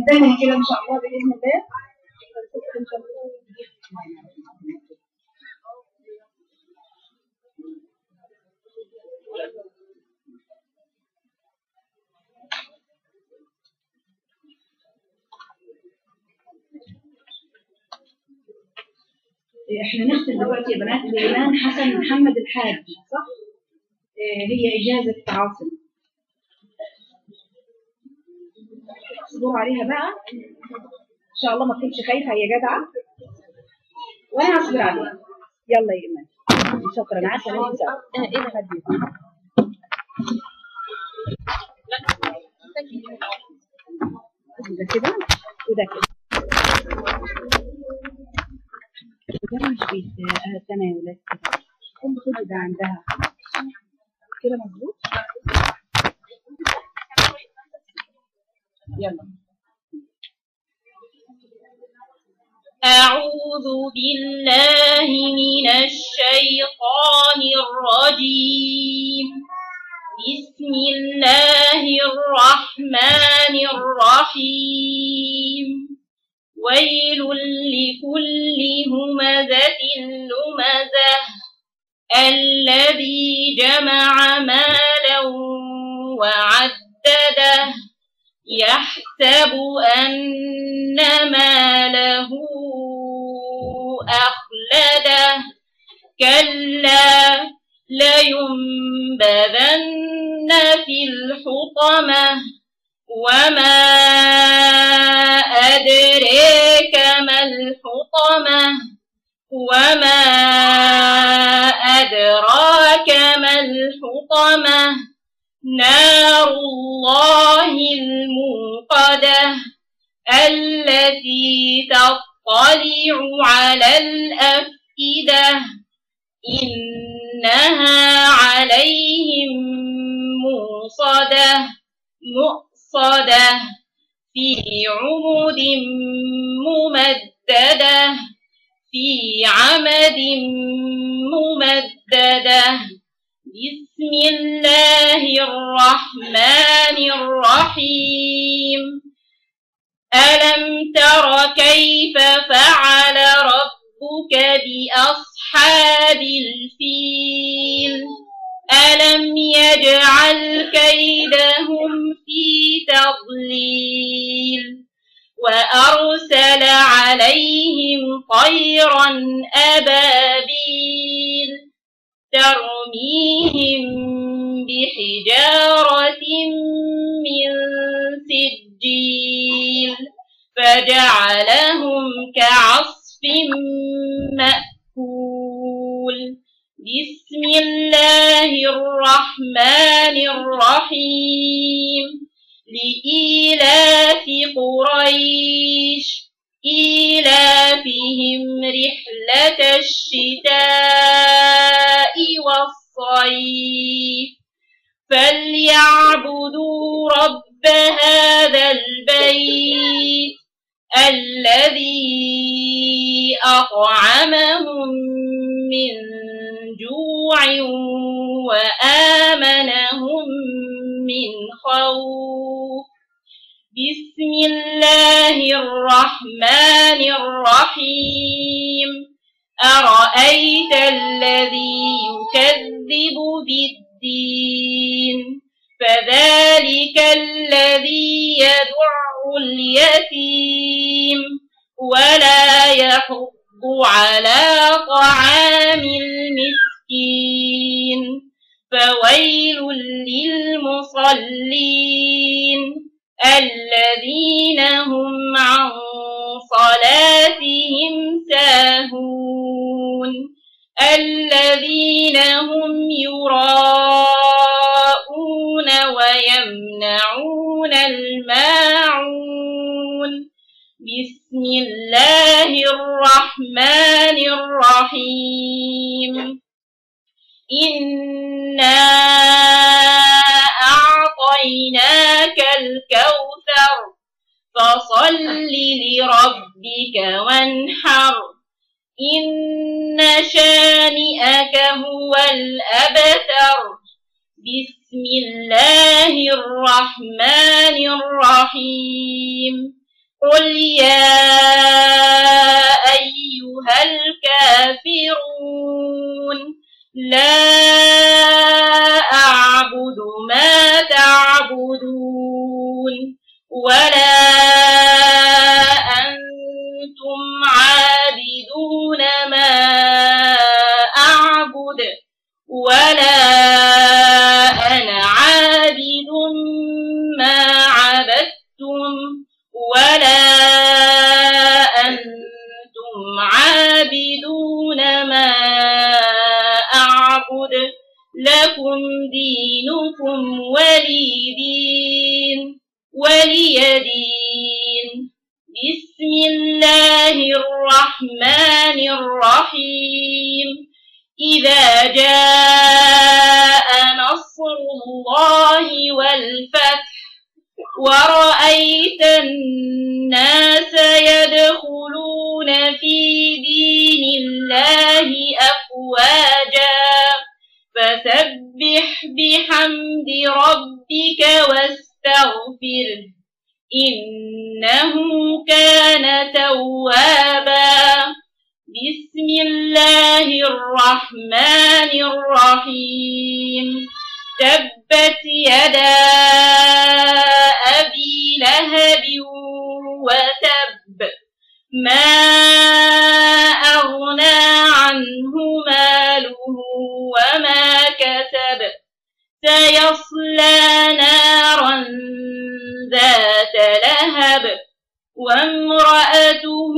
ننتهي كده ان شاء الله باذن الله. احنا نختم دلوقتي يا بنات بإيمان حسن محمد الحاج، صح؟ هي إجازة عاصم. اصبروا عليها بقى إن شاء الله، ما تكونش خايفة يا جدعة وأنا هصبر عليها. يلا يا إيمان، شكرا. أنا عارفة إن أنت إيه الهدي ده كده وده كده. ده مش تناولات كل ده عندها كده مظبوط. يلا. أعوذ بالله من الشيطان الرجيم. بسم الله الرحمن الرحيم. ويل لكل همزة لمزة الذي جمع مالا وعدده يحسب أن ماله أخلده كلا لينبذن في الحطمة وما أدريك ما الحطمة وما أدراك ما الحطمة نار الله الموقدة التي تطلع على الأفئدة إنها عليهم مؤصدة في عمد ممددة في عمد ممددة. بسم الله الرحمن الرحيم. ألم تر كيف فعل ربك بأصحاب الفيل ألم يجعل كيدهم في تضليل وأرسل عليهم طيرا أبابيل ترميهم بحجارة من سجيل فجعلهم كعصف مأكول. بسم الله الرحمن الرحيم. لإيلاف قريش إيلافهم رحلة الشتاء والصيف فليعبدوا رب هذا البيت الذي أطعمهم من جوع وآمنهم من خوف. بسم الله الرحمن الرحيم. أرأيت الذي يكذب بالدين فذلك الذي يدع اليتيم ولا يحض على طعام المسكين فويل للمصلين الذين هم عن صلاتهم ساهون الذين هم يراءون ويمنعون الماعون. بسم الله الرحمن الرحيم. إنا أعطيناك الكوثر فصل لربك وانحر إن شانئك هو الأبتر. بسم الله الرحمن الرحيم. قل يا أيها الكافرون لا أعبد ما تعبدون ولا أنتم عابدون ما أعبد ولا أنا عابد ما عبدتم ولا أنتم عابدون ما أعبد لكم دينكم ولي دين. بسم الله الرحمن الرحيم. إذا جاء نصر الله والفتح ورأيت الناس يدخلون في دين الله أفواجا فسبح بحمد ربك واستغفره إنه كان توابا. بسم الله الرحمن الرحيم. تبت يدا أبي لهب وتب ما أغنى عنه ماله وما كسب سيصلى نارا ذات لهب وامرأته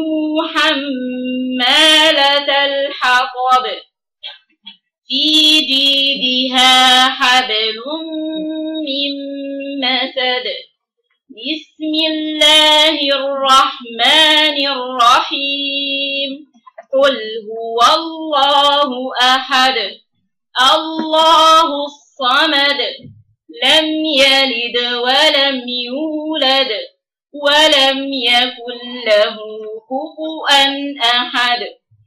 حمالة الحطب في جيدها حبل من مسد. بسم الله الرحمن الرحيم. قل هو الله أحد الله الصمد لم يلد ولم يولد ولم يكن له كفوا أحد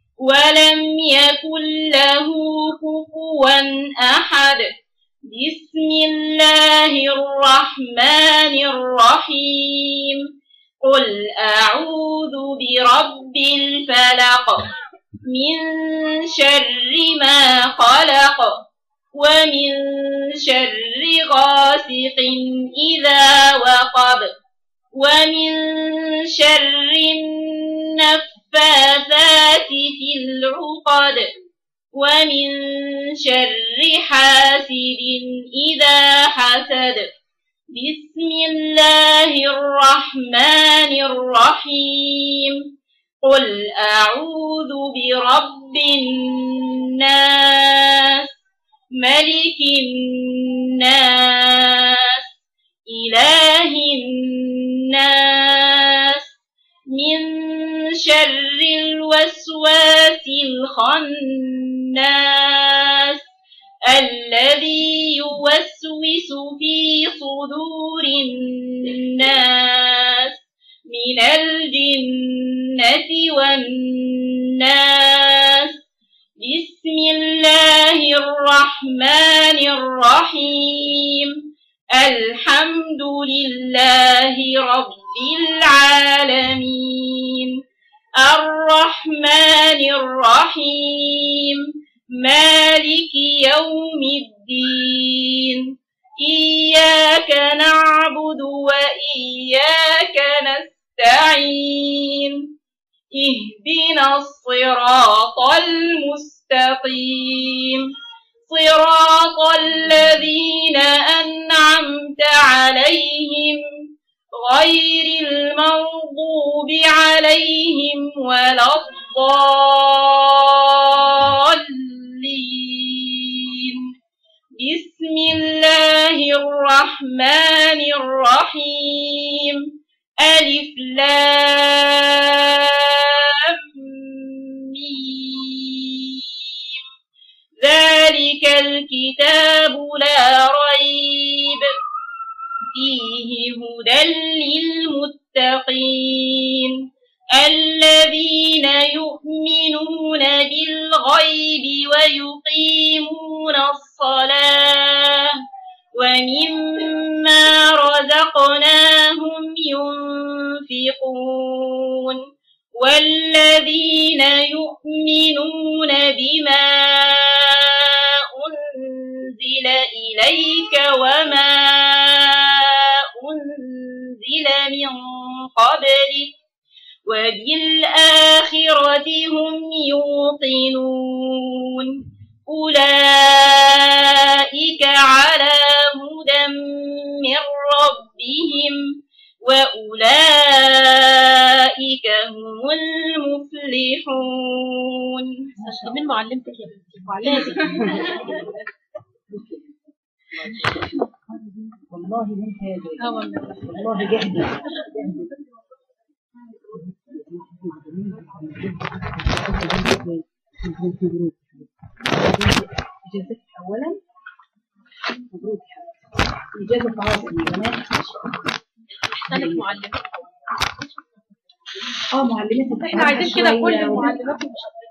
بسم الله الرحمن الرحيم. قل أعوذ برب الفلق من شر ما خلق ومن شر غاسق إذا وقب ومن شر النفاثات في العقد ومن شر حاسد إذا حسد. بسم الله الرحمن الرحيم. قل أعوذ برب الناس ملك الناس إله الناس من شر الوسواس الخناس الذي يوسوس في صدور الناس من الجنة والناس. بسم الله الرحمن الرحيم. الحمد لله رب العالمين الرحمن الرحيم مالك يوم الدين إياك نعبد وإياك نستعين اهدنا الصراط المستقيم صراط الذين أنعمت عليهم غير المغضوب عليهم ولا الضالين. بسم الله الرحمن الرحيم. ألف لام ميم ذلك الكتاب لا ريب فيه هدى للمتقين الذين يؤمنون بالغيب ويقيمون الصلاة ومما رزقناهم ينفقون والذين يؤمنون بما أنزل إليك وما أنزل من قبلك وبالآخرة هم يوقنون أولئك على هدى من ربهم وأولئك هم المفلحون. من معلمتك يا بنتي معلمتك والله ممتازة والله جهدي إجازتك أولا مبروك إجازة عاصم يا بنات أحسنت معلمة. معلمات احنا عايزين كده كل المعلمات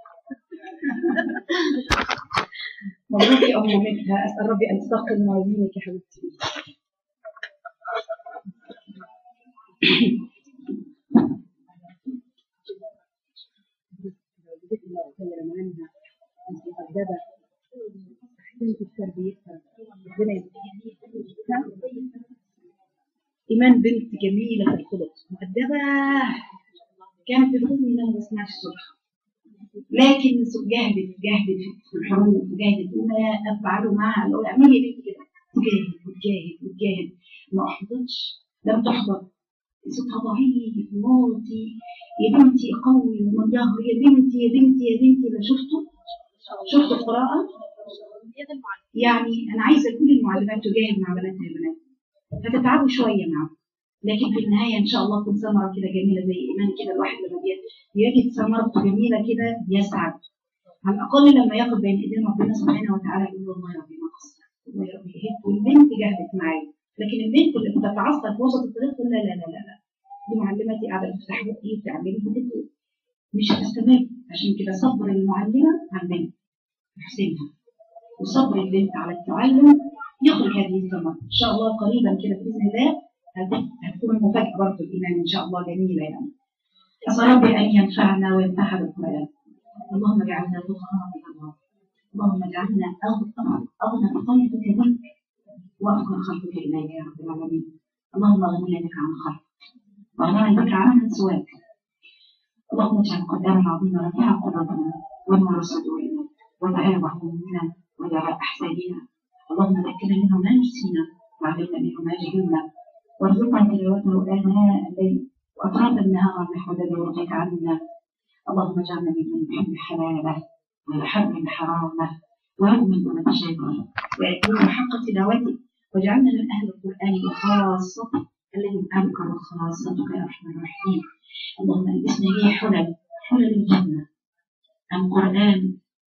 مبروك يا أم ممتها. أسأل ربي أن تثقل موازينك يا حبيبتي. عنها أنت مؤدبة أحسنت تربيتها ربنا يجزيها. إيمان بنت جميلة الخلق مؤدبة كانت بتغني إن أنا ما بسمعش صوتها لكن جاهدت في الحروف جاهدت وما أفعله معها لو اعملي يا بنتي كده وتجاهد ما أحبطتش لم تحبط صوتها ضعيف واطي يا بنتي قوي ومن ظهر يا بنتي لا شفتوا القراءة يعني أنا عايزة كل المعلمات تجاهد مع بناتها يا بنات فتتعبوا شوية معهم لكن في النهاية إن شاء الله تكون ثمرة كده جميلة زي إيمان كده الواحد لما يجد ثمرة جميلة كده يسعد على الأقل لما ياخد بين إيدين ربنا سبحانه وتعالى يقول والله يا ربي ما قصر والله يا ربي هيك والبنت جاهدت معايا لكن البنت اللي بتتعصب في وسط الطريق تقول لا دي معلمتي قاعدة تفتح بقي تعملي بتقول مش هتستمر عشان كده صبر المعلمة على البنت تحسنها وصبر البنت على التعلم يخرج هذه الثمرة إن شاء الله قريبا كده بإذن الله هتكون المفاجأة برضه الإيمان إن شاء الله جميلة يعني. أسأل ربي أن ينفعنا وينفعنا بالقرآن. اللهم اجعلنا فقهاء بالله. اللهم اجعلنا أغنى خلقك بك وأفقر خلقك إليك يا رب العالمين. اللهم اغننا بك عن خلقك واغننا بك عن سواك. اللهم اجعل القرآن العظيم رفيع قلوبنا ونور صدورنا وذهاب همومنا وجلاء أحزاننا. اللهم ذكرنا منه ما نسينا وعلمنا منه ما جهلنا وارزقنا تلاوته آناء الليل وأطراف النهار نحو ذي ورضيك عنا. اللهم اجعلنا ممن يحب حلاله ويحرم حرامه ويؤمن بما تشاء ويكون حق تلاوته واجعلنا من أهل القرآن وخاصته الذين أنكر خاصتك يا أرحم الراحمين. اللهم ألبسنا به حلل الجنة القرآن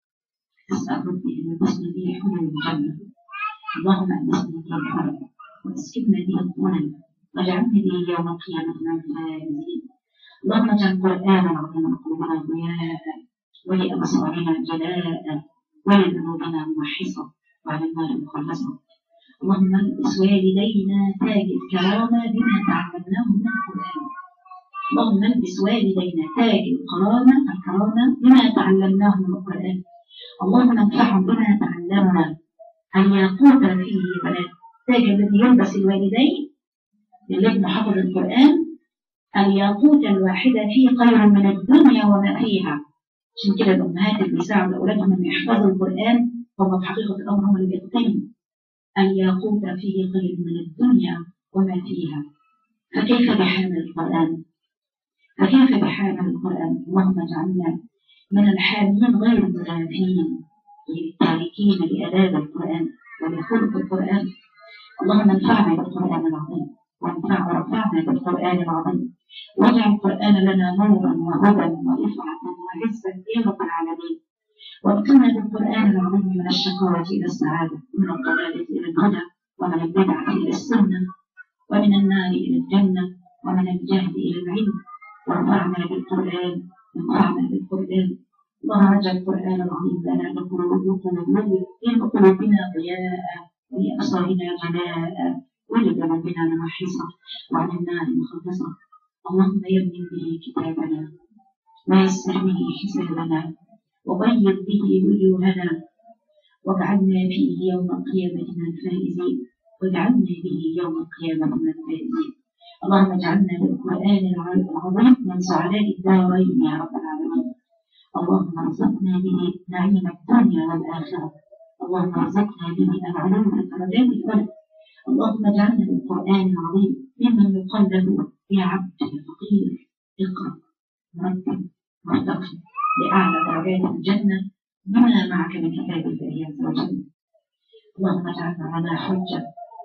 أسأل ربي أن يلبسنا به حلل الجنة. اللهم ألبسنا به الحلل واسكبنا به الظلم واجعلنا به يوم القيامة من الفائزين. اللهم اجعل القرآن العظيم قلوبنا ضياء ولأبصارنا جلاء ولذنوبنا موحصة وعلى النار مخلصة. اللهم البس والدينا تاج الكرامة بما تعلمناه من القرآن. اللهم البس والدينا تاج الكرامة بما تعلمناه من القرآن. اللهم انفعهم بما تعلمنا الياقوت فيه بنات التاج الذي يلبس الوالدين للابن حفظ القرآن الياقوت الواحدة فيه خير من الدنيا وما فيها. عشان كده الأمهات اللي بيساعدوا أولادهم أن يحفظوا القرآن هم في حقيقة الأمر هم اللي بيقتنوا. الياقوت فيه خير من الدنيا وما فيها. فكيف بحامل القرآن؟ اللهم اجعلنا من الحاملين غير المتغافلين للتاركين لآداب القرآن ولخلق القرآن. اللهم انفعنا بالقرآن العظيم ورفعنا بالقرآن العظيم واجعل القرآن لنا نورا وهدى ورفعة وعزا يا رب العالمين. وابقنا بالقرآن العظيم من الشقاوة إلى السعادة ومن الضلالة إلى الهدى ومن البدعة إلى السنة ومن النار إلى الجنة ومن الجهل إلى العلم. وانفعنا بالقرآن اللهم اجعل القرآن العظيم لنا لقلوبنا ضياء ولأبصارنا جلاء ولذنوبنا موحصة وعلى النار مخلصة. اللهم يمن به كتابنا ويسر به حسابنا وبيض به وجوهنا واجعلنا فيه يوم القيامة من الفائزين واجعلنا به يوم القيامة من الفائزين. اللهم اجعلنا بالقرآن العظيم من سعداء الدارين يا رب العالمين. اللهم ارزقنا به نعيم الدنيا والآخرة. اللهم ارزقنا به العلو في الدرجات العلى. اللهم اجعلنا بالقرآن العظيم ممن يقال له يا عبد يا فقير اقرأ مرتب وارتقي لأعلى درجات الجنة بما معك من كتاب الله عز وجل. اللهم اجعلنا على حجة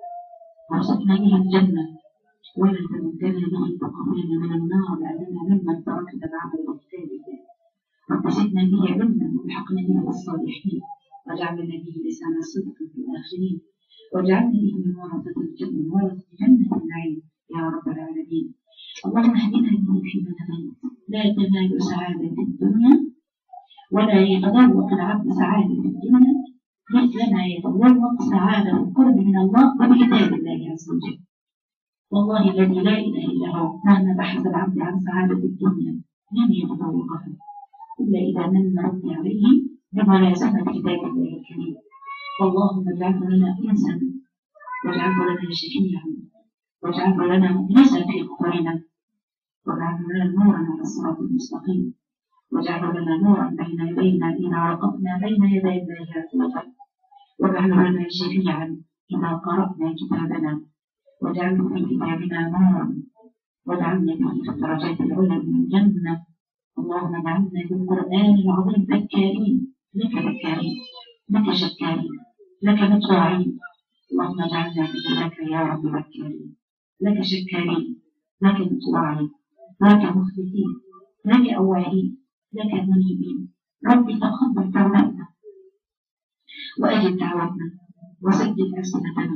وارزقنا به الجنة ولا تمدنا به بقضينا من النار لأننا ممن تركنا بعد كتاب الله. رب زدنا به علما والحقنا به بالصالحين واجعلنا به لسان صدق في الآخرين واجعلنا به من ورثة الجنة ورثة جنة النعيم يا رب العالمين. اللهم اهدنا به فيمن هديت لا تنال سعادة الدنيا ولا يتذوق العبد سعادة الدنيا مثل ما يتذوق سعادة القرب من الله وبكتاب الله عز وجل. والله الذي لا إله إلا هو مهما بحث العبد عن سعادة الدنيا لن يتذوقها إلا إذا من ربي عليه بملازمة كتاب الله الكريم. اللهم اجعله لنا إنسا واجعله لنا شفيعا واجعله لنا مؤنسا في قبورنا واجعله لنا نورا على الصراط المستقيم واجعله لنا نورا بين يدينا إذا وقفنا بين يدي الله عز وجل واجعله لنا شفيعا إذا قرأنا كتابنا واجعله في كتابنا نورا واجعلنا به في الدرجات العلى من الجنة. اللهم اجعلنا بالقرآن العظيم ذكارين لك ذكارين لك شكارين لك مطواعين. اللهم اجعلنا به لك يا رب ذكارين لك شكارين لك مطواعين لك مخبتين لك أواعين لك منيبين. ربي تقبل توبتنا وأجب دعوتنا وسدد ألسنتنا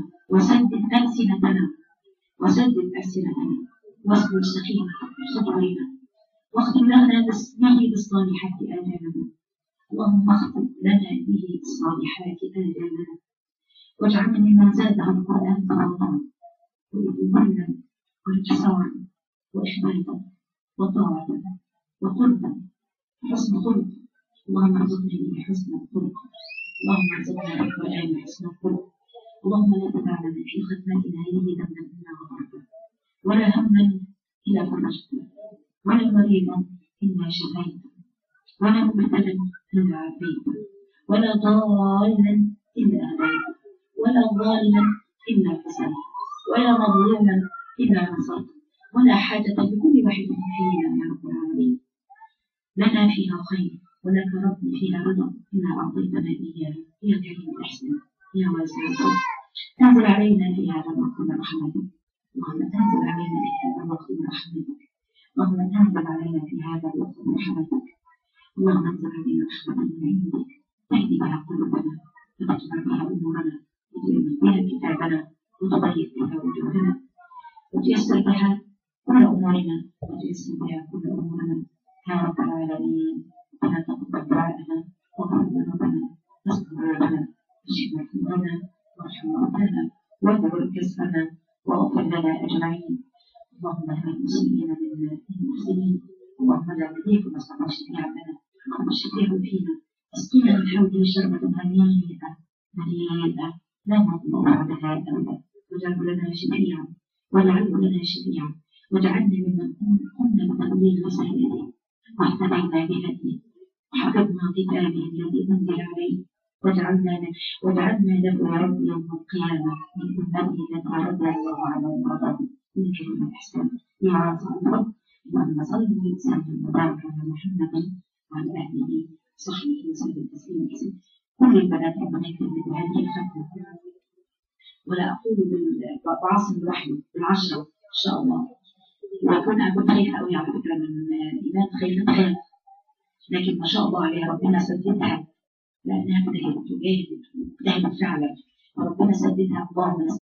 وسدد ألسنتنا واصبر سخيمة صدورنا واختم لنا به بالصالحات آجالنا. اللهم اختم لنا به بالصالحات آجالنا واجعلنا ممن زاده القرآن تواضعا وإذلالا وانتصارا وإخباتا وطاعة وقربا حسن خلق. اللهم ارزقنا به حسن الخلق. اللهم ارزقنا بالقرآن حسن الخلق. اللهم لا تدع لنا في ختمتنا هذه ذنبا إلا غفرته ولا هما إلا فرجته ولا مريضا إلا شفيته ولا مبتلا إلا عافيته ولا ضالا إلا هديته ولا ظالما إلا كسبته ولا مظلوما إلا نصرته ولا حاجة لكل واحد فينا يا رب العالمين لنا فيها خير ولك رب فيها رضا إلا أعطيتنا إياها يا كريم الإحسان يا واسع الفضل. انزل علينا في هذا الوقت من رحمتك. اللهم انزل علينا في هذا الوقت من رحمتك. اللهم انزل علينا في هذا الوقت من رحمتك. اللهم انزل علينا رحمة من عندك تهدي بها قلوبنا وتجمع بها أمورنا وتؤمن بها كتابنا وتضيق بها وجوهنا وتيسر بها كل أمورنا يا رب العالمين. ربنا تقبل دعاءنا واغفر ذنوبنا واستر عيوبنا واشف مرضانا وارحم موتانا واجبر كسرنا واغفر لنا أجمعين. اللهم اهد المسلمين منا المسلمين. اللهم لا نهديك واصنع شفيعنا اللهم شفيعه فينا اسقنا من حوله شربة هنيئة مريئة لا نظلم بعدها أبدا واجعله لنا شفيعا واجعلنا ممن قمنا بتبليغ رسالته واهتدينا بهديه وحفظنا كتابه الذي أنزل عليه واجعلنا له يا رب يوم القيامة من أمته التي رضي الله عنه ورضاه من كريم الإحسان يا رازق الفضل. اللهم صل وسلم وبارك على محمد وعلى آله وصحبه وسلم تسليما كثيرا. كل البنات ربنا يكتب بهذه الختمة ولا أقول بعصر لوحده بالعشرة إن شاء الله. وأكون خايفة أوي على فكرة من الإيمان خايفة لكن ما شاء الله عليها ربنا سددها لأنها اجتهدت فعلا وربنا سددها. اللهم